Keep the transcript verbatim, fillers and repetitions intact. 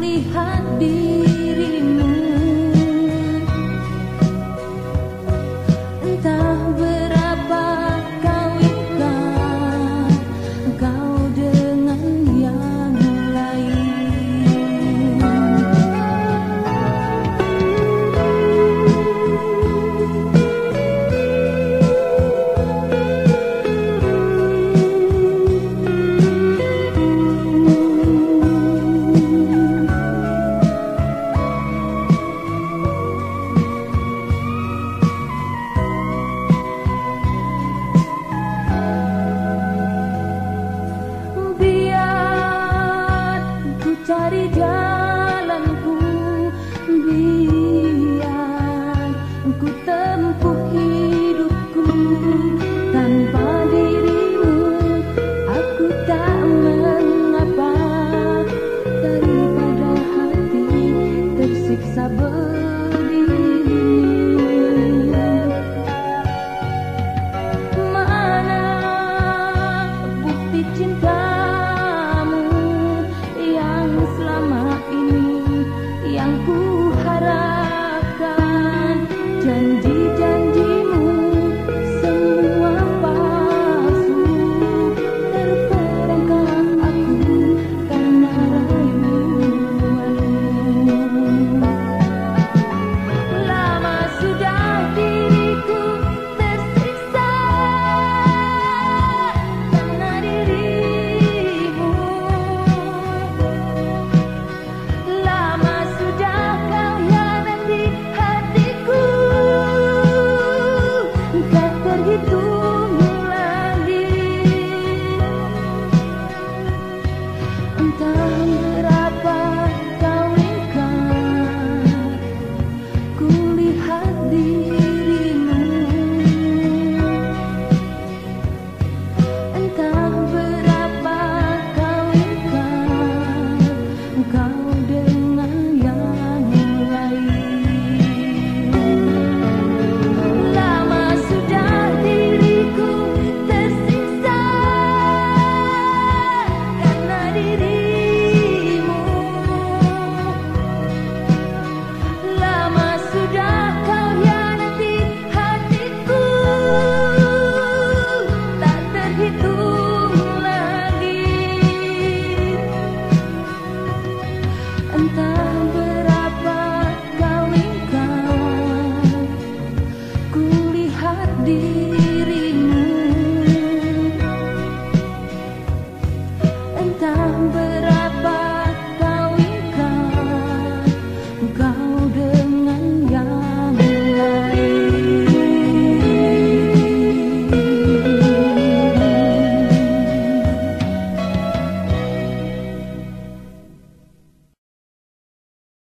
lihat dirimu. Entah berapa kau ikat kau dengan yang lain. Cari jalanku, biar ku tempuh hidupku. Tanpa dirimu aku tak mengapa, daripada hati tersiksa begini. Mana bukti cinta selama ini yang ku harapkan? Janji-janjimu semua palsu, terperangkap aku karena rayuanmu. Lama sudah diriku tersiksa karena dirimu. Entah berapa kau ingkar, ku lihat dirimu. Entah berapa kau ingkar kau dengan yang lain. Lama sudah diriku tersiksa karena dirimu. Entah